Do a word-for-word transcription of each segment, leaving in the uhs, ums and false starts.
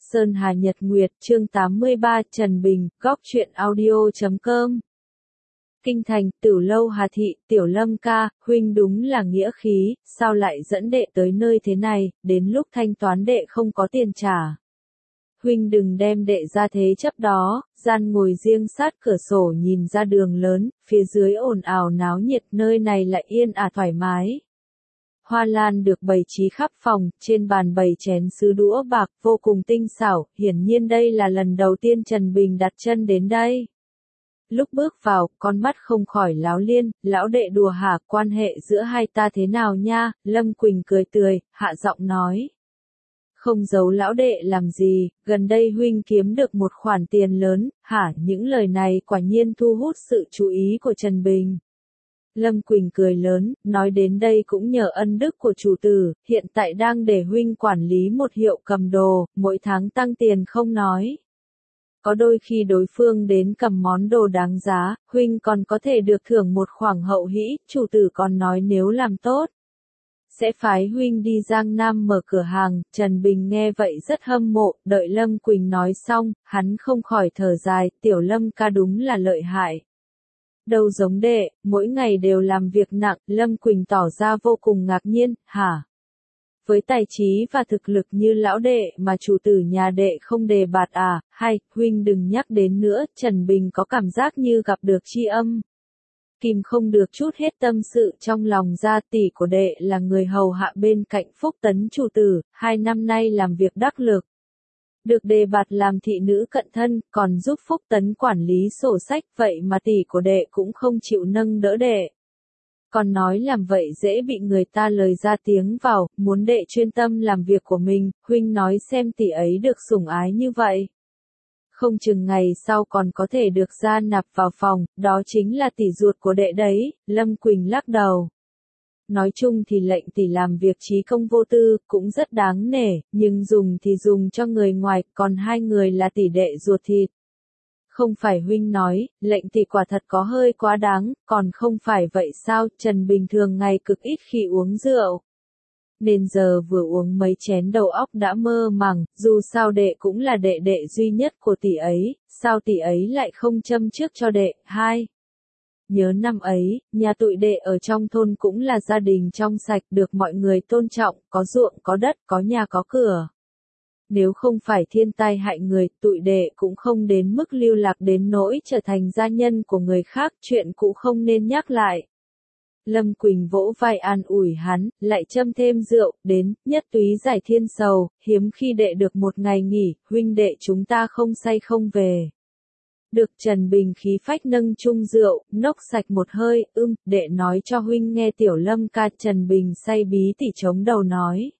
Sơn Hà Nhật Nguyệt, chương tám mươi ba, Trần Bình, góc truyện audio chấm com. Kinh thành, Tử Lâu Hà Thị, Tiểu Lâm ca, huynh đúng là nghĩa khí, sao lại dẫn đệ tới nơi thế này, đến lúc thanh toán đệ không có tiền trả. Huynh đừng đem đệ ra thế chấp đó. Gian ngồi riêng sát cửa sổ nhìn ra đường lớn, phía dưới ồn ào náo nhiệt, nơi này lại yên ả thoải mái. Hoa lan được bày trí khắp phòng, trên bàn bày chén sứ đũa bạc vô cùng tinh xảo, hiển nhiên đây là lần đầu tiên Trần Bình đặt chân đến đây. Lúc bước vào, con mắt không khỏi láo liên, lão đệ đùa hả, quan hệ giữa hai ta thế nào nha, Lâm Quỳnh cười tươi, hạ giọng nói. Không giấu lão đệ làm gì, gần đây huynh kiếm được một khoản tiền lớn, hả, những lời này quả nhiên thu hút sự chú ý của Trần Bình. Lâm Quỳnh cười lớn, nói đến đây cũng nhờ ân đức của chủ tử, hiện tại đang để huynh quản lý một hiệu cầm đồ, mỗi tháng tăng tiền không nói. Có đôi khi đối phương đến cầm món đồ đáng giá, huynh còn có thể được thưởng một khoản hậu hĩ, chủ tử còn nói nếu làm tốt. Sẽ phái huynh đi Giang Nam mở cửa hàng, Trần Bình nghe vậy rất hâm mộ, đợi Lâm Quỳnh nói xong, hắn không khỏi thở dài, tiểu Lâm ca đúng là lợi hại. Đâu giống đệ, mỗi ngày đều làm việc nặng, Lâm Quỳnh tỏ ra vô cùng ngạc nhiên, hả? Với tài trí và thực lực như lão đệ mà chủ tử nhà đệ không đề bạt à, hay, huynh đừng nhắc đến nữa, Trần Bình có cảm giác như gặp được tri âm. Kìm không được chút hết tâm sự trong lòng ra, tỷ của đệ là người hầu hạ bên cạnh Phúc Tấn chủ tử, hai năm nay làm việc đắc lực. Được đề bạt làm thị nữ cận thân, còn giúp Phúc Tấn quản lý sổ sách, vậy mà tỷ của đệ cũng không chịu nâng đỡ đệ. Còn nói làm vậy dễ bị người ta lời ra tiếng vào, muốn đệ chuyên tâm làm việc của mình, huynh nói xem tỷ ấy được sủng ái như vậy. Không chừng ngày sau còn có thể được gia nạp vào phòng, đó chính là tỷ ruột của đệ đấy, Lâm Quỳnh lắc đầu. Nói chung thì lệnh tỷ làm việc trí công vô tư, cũng rất đáng nể, nhưng dùng thì dùng cho người ngoài, còn hai người là tỷ đệ ruột thịt. Không phải huynh nói, lệnh tỷ quả thật có hơi quá đáng, còn không phải vậy sao, Trần Bình thường ngày cực ít khi uống rượu. Nên giờ vừa uống mấy chén đầu óc đã mơ màng, dù sao đệ cũng là đệ đệ duy nhất của tỷ ấy, sao tỷ ấy lại không châm trước cho đệ, hai. Nhớ năm ấy, nhà tụi đệ ở trong thôn cũng là gia đình trong sạch, được mọi người tôn trọng, có ruộng, có đất, có nhà có cửa. Nếu không phải thiên tai hại người, tụi đệ cũng không đến mức lưu lạc đến nỗi trở thành gia nhân của người khác, chuyện cũng không nên nhắc lại. Lâm Quỳnh vỗ vai an ủi hắn, lại châm thêm rượu, đến, nhất túy giải thiên sầu, hiếm khi đệ được một ngày nghỉ, huynh đệ chúng ta không say không về. Được Trần Bình khí phách nâng chung rượu, nốc sạch một hơi, ưm, đệ nói cho huynh nghe tiểu Lâm ca. Trần Bình say bí tỉ chống đầu nói.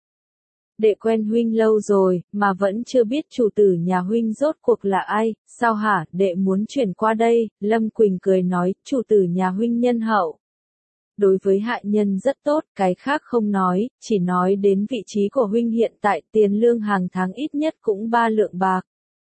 Đệ quen huynh lâu rồi, mà vẫn chưa biết chủ tử nhà huynh rốt cuộc là ai, sao hả, đệ muốn chuyển qua đây, Lâm Quỳnh cười nói, chủ tử nhà huynh nhân hậu. Đối với hạ nhân rất tốt, cái khác không nói, chỉ nói đến vị trí của huynh hiện tại, tiền lương hàng tháng ít nhất cũng ba lượng bạc.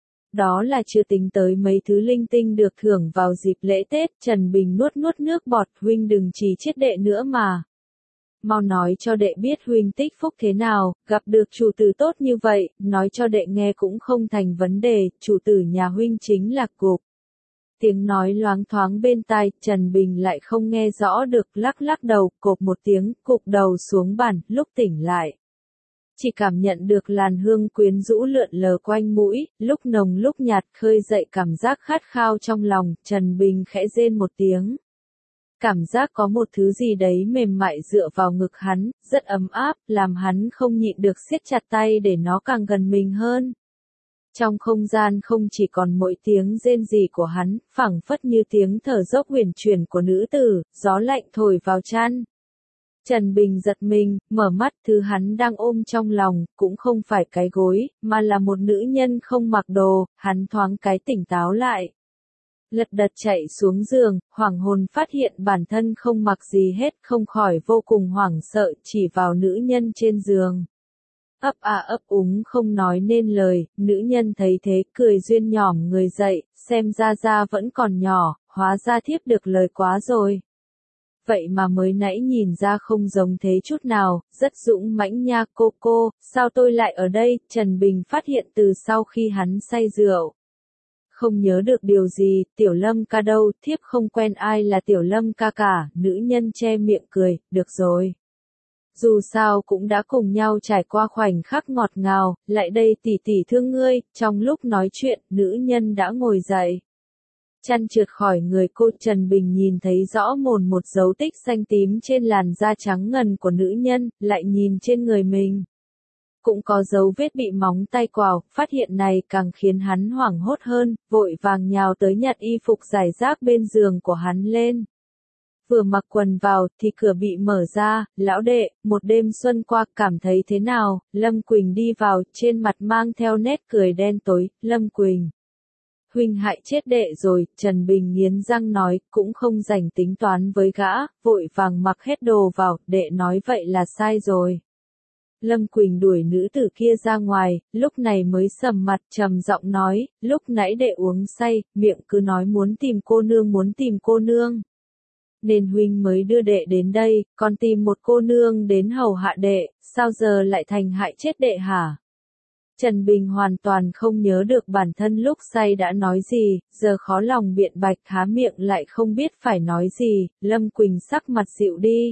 Đó là chưa tính tới mấy thứ linh tinh được thưởng vào dịp lễ Tết, Trần Bình nuốt nuốt nước bọt, huynh đừng chỉ chết đệ nữa mà. Mau nói cho đệ biết huynh tích phúc thế nào, gặp được chủ tử tốt như vậy, nói cho đệ nghe cũng không thành vấn đề, chủ tử nhà huynh chính là Cục. Tiếng nói loáng thoáng bên tai, Trần Bình lại không nghe rõ được, lắc lắc đầu, cộp một tiếng, cụp đầu xuống bàn, lúc tỉnh lại. Chỉ cảm nhận được làn hương quyến rũ lượn lờ quanh mũi, lúc nồng lúc nhạt, khơi dậy cảm giác khát khao trong lòng, Trần Bình khẽ rên một tiếng. Cảm giác có một thứ gì đấy mềm mại dựa vào ngực hắn, rất ấm áp, làm hắn không nhịn được siết chặt tay để nó càng gần mình hơn. Trong không gian không chỉ còn mỗi tiếng rên rỉ của hắn, phảng phất như tiếng thở dốc huyền chuyển của nữ tử, gió lạnh thổi vào chăn. Trần Bình giật mình, mở mắt, thứ hắn đang ôm trong lòng, cũng không phải cái gối, mà là một nữ nhân không mặc đồ, hắn thoáng cái tỉnh táo lại. Lật đật chạy xuống giường, hoảng hồn phát hiện bản thân không mặc gì hết, không khỏi vô cùng hoảng sợ, chỉ vào nữ nhân trên giường. Ấp a ấp úng không nói nên lời, nữ nhân thấy thế, cười duyên nhỏm người dậy, xem ra ra vẫn còn nhỏ, hóa ra thiếp được lời quá rồi. vậy mà mới nãy nhìn ra không giống thế chút nào, rất dũng mãnh nha cô cô, sao tôi lại ở đây, Trần Bình phát hiện từ sau khi hắn say rượu. Không nhớ được điều gì, Tiểu Lâm ca đâu, thiếp không quen ai là Tiểu Lâm ca cả, nữ nhân che miệng cười, được rồi. Dù sao cũng đã cùng nhau trải qua khoảnh khắc ngọt ngào, lại đây tỷ tỷ thương ngươi, trong lúc nói chuyện, nữ nhân đã ngồi dậy. Chăn trượt khỏi người cô, Trần Bình nhìn thấy rõ mồn một dấu tích xanh tím trên làn da trắng ngần của nữ nhân, lại nhìn trên người mình. Cũng có dấu vết bị móng tay quào, phát hiện này càng khiến hắn hoảng hốt hơn, vội vàng nhào tới nhặt y phục rải rác bên giường của hắn lên. Vừa mặc quần vào, thì cửa bị mở ra, lão đệ, một đêm xuân qua, cảm thấy thế nào, Lâm Quỳnh đi vào, trên mặt mang theo nét cười đen tối, Lâm Quỳnh. Huynh hại chết đệ rồi, Trần Bình nghiến răng nói, cũng không rảnh tính toán với gã, vội vàng mặc hết đồ vào, đệ nói vậy là sai rồi. Lâm Quỳnh đuổi nữ tử kia ra ngoài, lúc này mới sầm mặt trầm giọng nói, lúc nãy đệ uống say, miệng cứ nói muốn tìm cô nương muốn tìm cô nương. Nên huynh mới đưa đệ đến đây, còn tìm một cô nương đến hầu hạ đệ, sao giờ lại thành hại chết đệ hả? Trần Bình hoàn toàn không nhớ được bản thân lúc say đã nói gì, giờ khó lòng biện bạch há miệng lại không biết phải nói gì, Lâm Quỳnh sắc mặt dịu đi.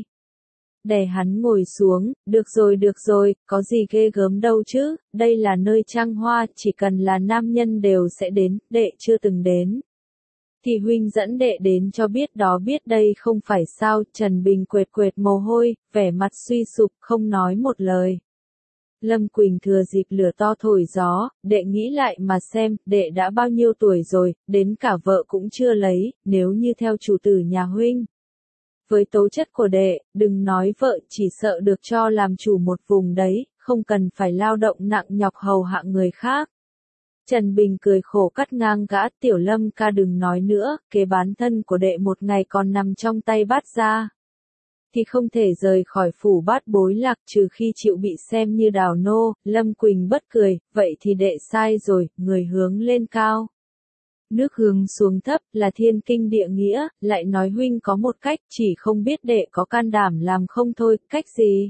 Đè hắn ngồi xuống, được rồi được rồi, có gì ghê gớm đâu chứ, đây là nơi trăng hoa, chỉ cần là nam nhân đều sẽ đến, đệ chưa từng đến. Thì huynh dẫn đệ đến cho biết đó biết đây không phải sao, Trần Bình quệt quệt mồ hôi, vẻ mặt suy sụp, không nói một lời. Lâm Quỳnh thừa dịp lửa to thổi gió, đệ nghĩ lại mà xem, đệ đã bao nhiêu tuổi rồi, đến cả vợ cũng chưa lấy, nếu như theo chủ tử nhà huynh. Với tố chất của đệ, đừng nói vợ, chỉ sợ được cho làm chủ một vùng đấy, không cần phải lao động nặng nhọc hầu hạ người khác. Trần Bình cười khổ cắt ngang gã, Tiểu Lâm ca đừng nói nữa, kế bán thân của đệ một ngày còn nằm trong tay Bát gia. Thì không thể rời khỏi phủ Bát bối lạc trừ khi chịu bị xem như đào nô, Lâm Quỳnh bất cười, vậy thì đệ sai rồi, người hướng lên cao. Nước hướng xuống thấp là thiên kinh địa nghĩa, lại nói huynh có một cách, chỉ không biết đệ có can đảm làm không thôi, cách gì?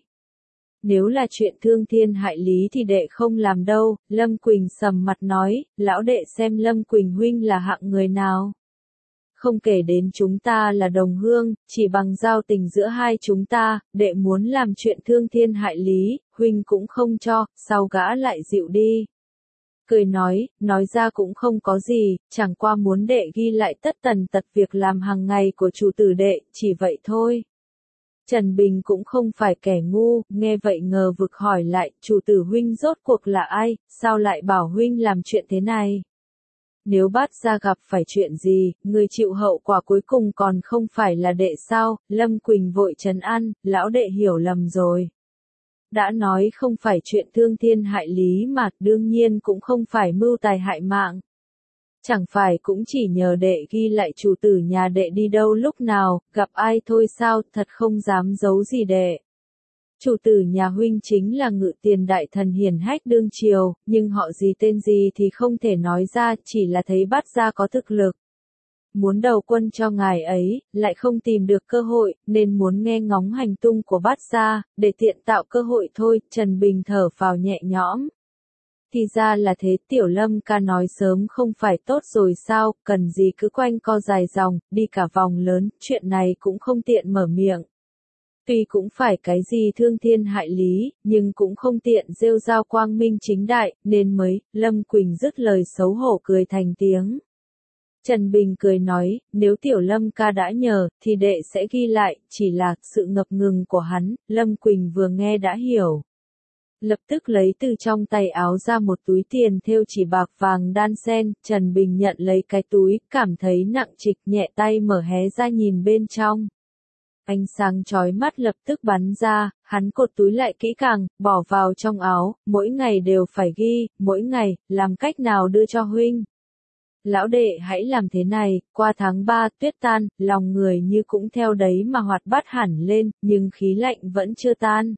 Nếu là chuyện thương thiên hại lý thì đệ không làm đâu, Lâm Quỳnh sầm mặt nói, lão đệ xem Lâm Quỳnh huynh là hạng người nào. Không kể đến chúng ta là đồng hương, chỉ bằng giao tình giữa hai chúng ta, đệ muốn làm chuyện thương thiên hại lý, huynh cũng không cho, sao gã lại dịu đi. Cười nói, nói ra cũng không có gì, chẳng qua muốn đệ ghi lại tất tần tật việc làm hàng ngày của chủ tử đệ, chỉ vậy thôi. Trần Bình cũng không phải kẻ ngu, nghe vậy ngờ vực hỏi lại, chủ tử huynh rốt cuộc là ai, sao lại bảo huynh làm chuyện thế này? Nếu Bát gia gặp phải chuyện gì, người chịu hậu quả cuối cùng còn không phải là đệ sao, Lâm Quỳnh vội trấn an, lão đệ hiểu lầm rồi. Đã nói không phải chuyện thương thiên hại lý mà, đương nhiên cũng không phải mưu tài hại mạng. Chẳng phải cũng chỉ nhờ đệ ghi lại chủ tử nhà đệ đi đâu lúc nào, gặp ai thôi sao, thật không dám giấu gì đệ. Chủ tử nhà huynh chính là Ngự Tiền đại thần hiển hách đương triều, nhưng họ gì tên gì thì không thể nói ra, chỉ là thấy Bát gia có thực lực. Muốn đầu quân cho ngài ấy, lại không tìm được cơ hội, nên muốn nghe ngóng hành tung của Bát gia, để tiện tạo cơ hội thôi, Trần Bình thở phào nhẹ nhõm. Thì ra là thế, Tiểu Lâm ca nói sớm không phải tốt rồi sao, cần gì cứ quanh co dài dòng, đi cả vòng lớn, chuyện này cũng không tiện mở miệng. Tuy cũng phải cái gì thương thiên hại lý, nhưng cũng không tiện rêu rao quang minh chính đại, nên mới, Lâm Quỳnh dứt lời xấu hổ cười thành tiếng. Trần Bình cười nói, nếu Tiểu Lâm ca đã nhờ, thì đệ sẽ ghi lại, chỉ là, sự ngập ngừng của hắn, Lâm Quỳnh vừa nghe đã hiểu. Lập tức lấy từ trong tay áo ra một túi tiền thêu chỉ bạc vàng đan sen, Trần Bình nhận lấy cái túi, cảm thấy nặng trịch nhẹ tay mở hé ra nhìn bên trong. Ánh sáng chói mắt lập tức bắn ra, hắn cột túi lại kỹ càng, bỏ vào trong áo, mỗi ngày đều phải ghi, mỗi ngày, làm cách nào đưa cho huynh. Lão đệ hãy làm thế này, qua tháng ba tuyết tan, lòng người như cũng theo đấy mà hoạt bát hẳn lên, nhưng khí lạnh vẫn chưa tan.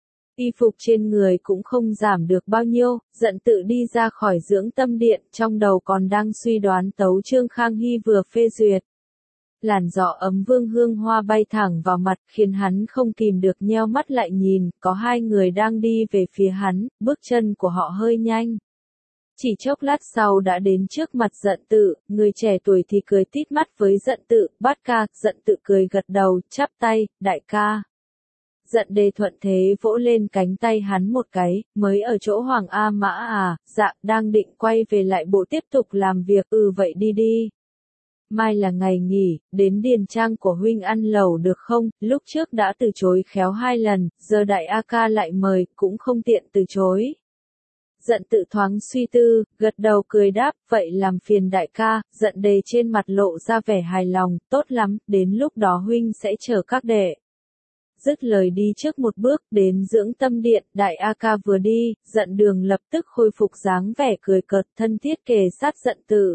Y phục trên người cũng không giảm được bao nhiêu, giận tự đi ra khỏi dưỡng tâm điện, trong đầu còn đang suy đoán tấu chương Khang Hy vừa phê duyệt. Làn gió ấm vương hương hoa bay thẳng vào mặt khiến hắn không kìm được nheo mắt lại nhìn, có hai người đang đi về phía hắn, bước chân của họ hơi nhanh. Chỉ chốc lát sau đã đến trước mặt Dận Tự, người trẻ tuổi thì cười tít mắt với Dận Tự, Bát ca, Dận Tự cười gật đầu, chắp tay, đại ca. Dận Đề thuận thế vỗ lên cánh tay hắn một cái, mới ở chỗ Hoàng A Mã à, dạ, đang định quay về lại bộ tiếp tục làm việc, ừ vậy đi đi. Mai là ngày nghỉ, đến điền trang của huynh ăn lẩu được không, lúc trước đã từ chối khéo hai lần, giờ đại A ca lại mời, cũng không tiện từ chối. Dận Tự thoáng suy tư, gật đầu cười đáp, vậy làm phiền đại ca, Dận Đề trên mặt lộ ra vẻ hài lòng, tốt lắm, đến lúc đó huynh sẽ chờ các đệ. Dứt lời đi trước một bước, đến dưỡng tâm điện, đại A ca vừa đi, Dận Đường lập tức khôi phục dáng vẻ cười cợt thân thiết kề sát Dận Tự.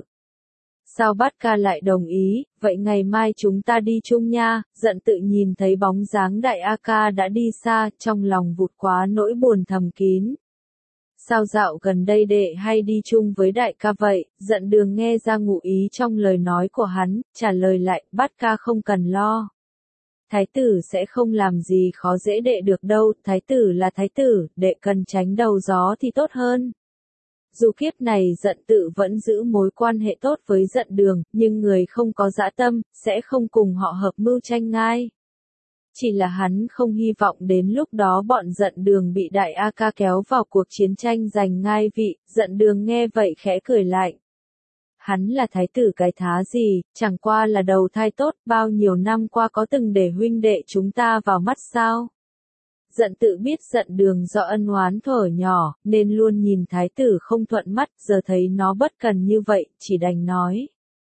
Sao Bát ca lại đồng ý, vậy ngày mai chúng ta đi chung nha, Dận Tự nhìn thấy bóng dáng đại A ca đã đi xa, trong lòng vụt quá nỗi buồn thầm kín. Sao dạo gần đây đệ hay đi chung với đại ca vậy, Dận Đường nghe ra ngụ ý trong lời nói của hắn, trả lời lại, Bát ca không cần lo. Thái tử sẽ không làm gì khó dễ đệ được đâu, thái tử là thái tử, đệ cần tránh đầu gió thì tốt hơn. Dù kiếp này Dận Tự vẫn giữ mối quan hệ tốt với Dận Đường, nhưng người không có dã tâm, sẽ không cùng họ hợp mưu tranh ngai. Chỉ là hắn không hy vọng đến lúc đó bọn Dận Đường bị đại A ca kéo vào cuộc chiến tranh giành ngai vị, Dận Đường nghe vậy khẽ cười lại. Hắn là thái tử cái thá gì, chẳng qua là đầu thai tốt, bao nhiêu năm qua có từng để huynh đệ chúng ta vào mắt sao? Dận Tự biết Dận Đường do ân oán thuở nhỏ, nên luôn nhìn thái tử không thuận mắt, giờ thấy nó bất cần như vậy, chỉ đành nói.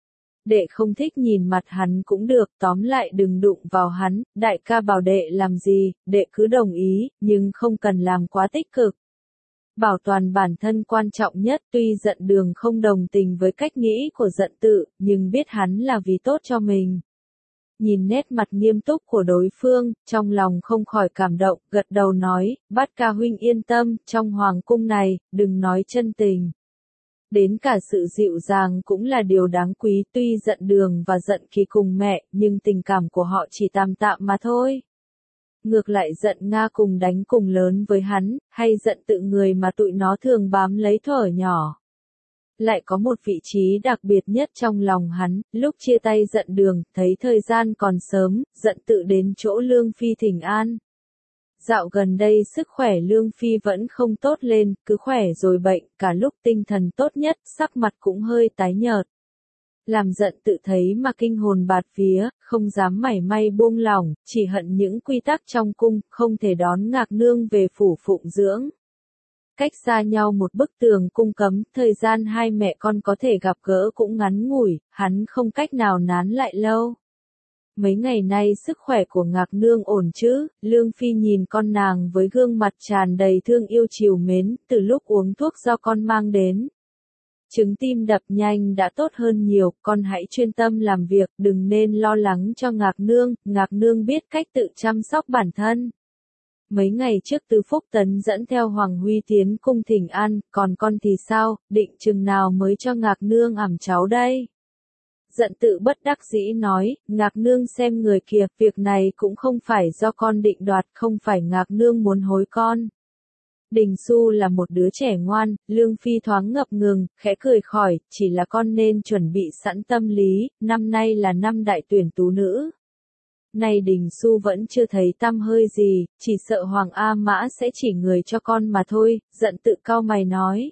Đệ không thích nhìn mặt hắn cũng được, tóm lại đừng đụng vào hắn, đại ca bảo đệ làm gì, đệ cứ đồng ý, nhưng không cần làm quá tích cực. Bảo toàn bản thân quan trọng nhất, tuy Dận Đường không đồng tình với cách nghĩ của Dận Tự, nhưng biết hắn là vì tốt cho mình. Nhìn nét mặt nghiêm túc của đối phương, trong lòng không khỏi cảm động, gật đầu nói, Bát ca huynh yên tâm, trong hoàng cung này, đừng nói chân tình. Đến cả sự dịu dàng cũng là điều đáng quý, tuy Dận Đường và Dận Kỳ cùng mẹ, nhưng tình cảm của họ chỉ tạm tạm mà thôi. Ngược lại Dận Nga cùng đánh cùng lớn với hắn, hay Dận Tự người mà tụi nó thường bám lấy thuở nhỏ. Lại có một vị trí đặc biệt nhất trong lòng hắn, lúc chia tay Dận Đường, thấy thời gian còn sớm, Dận Tự đến chỗ Lương Phi thỉnh an. Dạo gần đây sức khỏe Lương Phi vẫn không tốt lên, cứ khỏe rồi bệnh, cả lúc tinh thần tốt nhất, sắc mặt cũng hơi tái nhợt. Làm Dận Tự thấy mà kinh hồn bạt vía, không dám mảy may buông lỏng, chỉ hận những quy tắc trong cung, không thể đón Ngạc Nương về phủ phụng dưỡng. Cách xa nhau một bức tường cung cấm, thời gian hai mẹ con có thể gặp gỡ cũng ngắn ngủi, hắn không cách nào nán lại lâu. Mấy ngày nay sức khỏe của Ngạc Nương ổn chứ, Lương Phi nhìn con nàng với gương mặt tràn đầy thương yêu trìu mến, từ lúc uống thuốc do con mang đến. Trứng tim đập nhanh đã tốt hơn nhiều, con hãy chuyên tâm làm việc, đừng nên lo lắng cho Ngạc Nương, Ngạc Nương biết cách tự chăm sóc bản thân. Mấy ngày trước Từ Phúc Tấn dẫn theo Hoàng Huy tiến cung thỉnh an, còn con thì sao, định chừng nào mới cho Ngạc Nương ẵm cháu đây? Dận Tự bất đắc dĩ nói, Ngạc Nương xem người kìa, việc này cũng không phải do con định đoạt, không phải Ngạc Nương muốn hối con. Đình Xu là một đứa trẻ ngoan, Lương Phi thoáng ngập ngừng, khẽ cười khỏi, chỉ là con nên chuẩn bị sẵn tâm lý, năm nay là năm đại tuyển tú nữ. Nay Đình Xu vẫn chưa thấy tăm hơi gì, chỉ sợ Hoàng A Mã sẽ chỉ người cho con mà thôi, Dận Tự cau mày nói.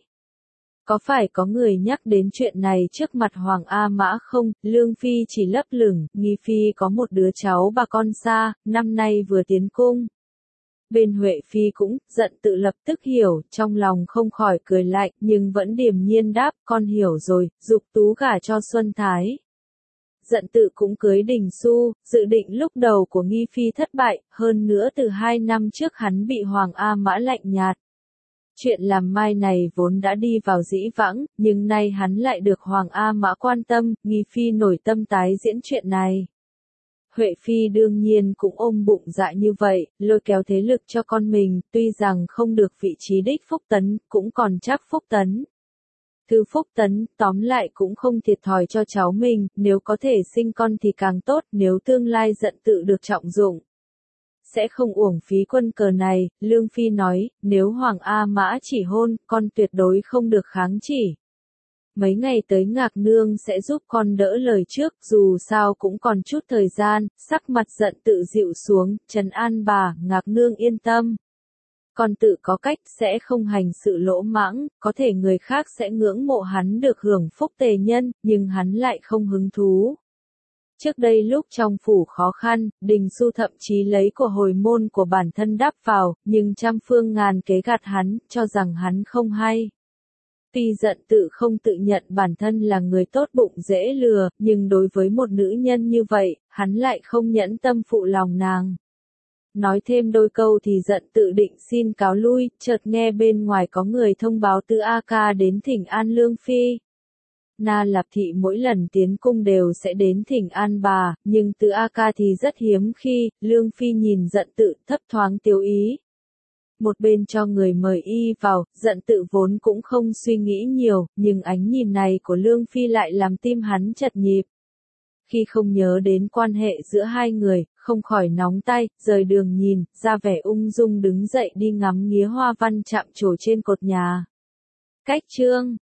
Có phải có người nhắc đến chuyện này trước mặt Hoàng A Mã không? Lương Phi chỉ lấp lửng, Nghi Phi có một đứa cháu bà con xa, năm nay vừa tiến cung. Bên Huệ Phi cũng, Dận Tự lập tức hiểu, trong lòng không khỏi cười lạnh, nhưng vẫn điềm nhiên đáp, con hiểu rồi, giục tú gả cho Xuân Thái. Dận Tự cũng cưới Đình Xu, dự định lúc đầu của Nghi Phi thất bại, hơn nữa từ hai năm trước hắn bị Hoàng A Mã lạnh nhạt. Chuyện làm mai này vốn đã đi vào dĩ vãng, nhưng nay hắn lại được Hoàng A Mã quan tâm, Nghi Phi nổi tâm tái diễn chuyện này. Huệ Phi đương nhiên cũng ôm bụng dạ như vậy, lôi kéo thế lực cho con mình, tuy rằng không được vị trí đích Phúc Tấn, cũng còn chắc Phúc Tấn. Thư Phúc Tấn, tóm lại cũng không thiệt thòi cho cháu mình, nếu có thể sinh con thì càng tốt, nếu tương lai Dận Tự được trọng dụng. Sẽ không uổng phí quân cờ này, Lương Phi nói, nếu Hoàng A Mã chỉ hôn, con tuyệt đối không được kháng chỉ. Mấy ngày tới Ngạc Nương sẽ giúp con đỡ lời trước, dù sao cũng còn chút thời gian, sắc mặt Dận Tự dịu xuống, trấn an bà, Ngạc Nương yên tâm. Con tự có cách, sẽ không hành sự lỗ mãng, có thể người khác sẽ ngưỡng mộ hắn được hưởng phúc tề nhân, nhưng hắn lại không hứng thú. Trước đây lúc trong phủ khó khăn, Đình Xu thậm chí lấy của hồi môn của bản thân đắp vào, nhưng trăm phương ngàn kế gạt hắn, cho rằng hắn không hay. Tuy Dận Tự không tự nhận bản thân là người tốt bụng dễ lừa, nhưng đối với một nữ nhân như vậy, hắn lại không nhẫn tâm phụ lòng nàng. Nói thêm đôi câu thì Dận Tự định xin cáo lui, chợt nghe bên ngoài có người thông báo Từ A Ca đến thỉnh an Lương Phi. Na Lạp Thị mỗi lần tiến cung đều sẽ đến thỉnh an bà, nhưng Từ A Ca thì rất hiếm khi, Lương Phi nhìn Dận Tự thấp thoáng tiêu ý. Một bên cho người mời y vào, Dận Tự vốn cũng không suy nghĩ nhiều, nhưng ánh nhìn này của Lương Phi lại làm tim hắn chật nhịp. Khi không nhớ đến quan hệ giữa hai người, không khỏi nóng tay, rời đường nhìn, ra vẻ ung dung đứng dậy đi ngắm nghía hoa văn chạm trổ trên cột nhà. Cách chương